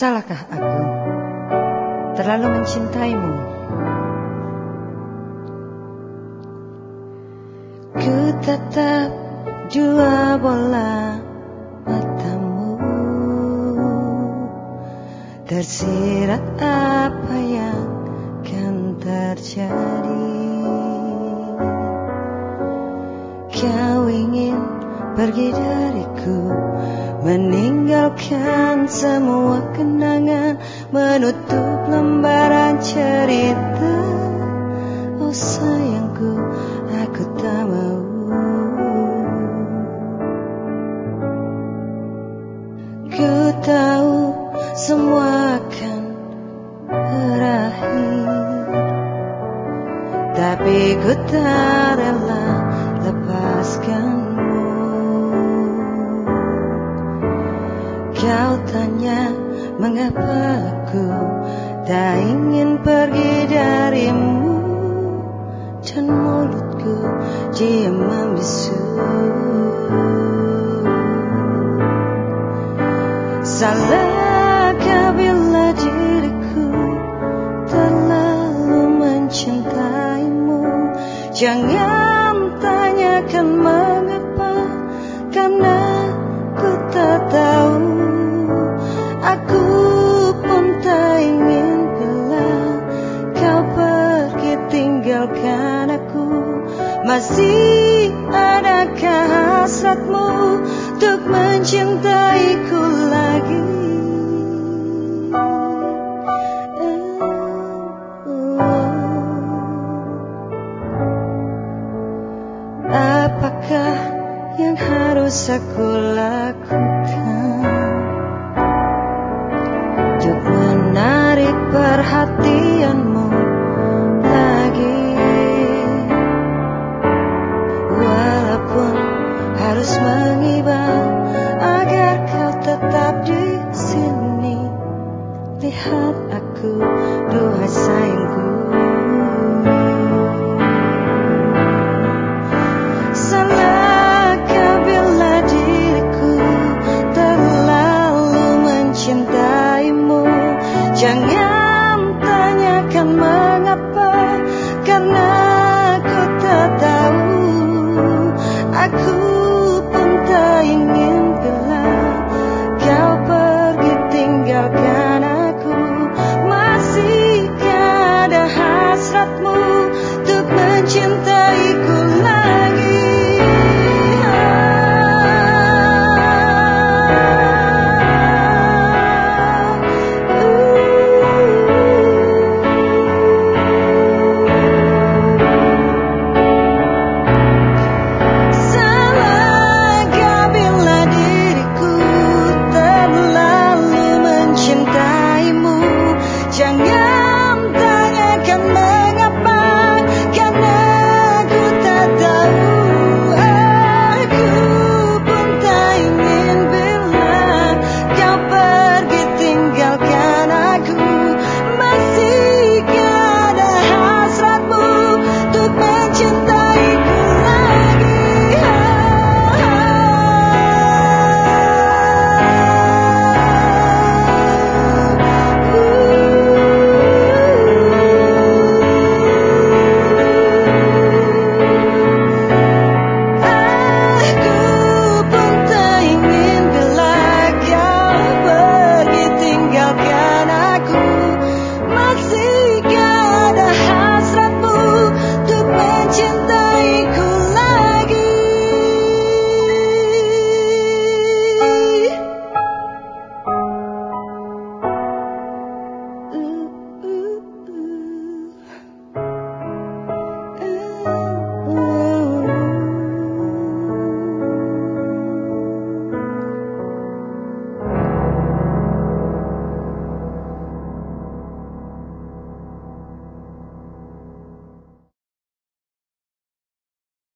Salahkah aku terlalu mencintaimu? Ku tetap jua bola matamu, tersirat apa yang kan terjadi. Kau ingin pergi dariku, meninggalkan semua kenangan, menutup lembaran cerita. Oh sayangku, aku tak mau. Ku tahu semua akan berakhir, tapi ku tak rela lepaskanmu. Kau tanya mengapa aku tak ingin pergi darimu, dan mulutku diam membisu. Salahkah bila diriku terlalu mencintaimu? Jangan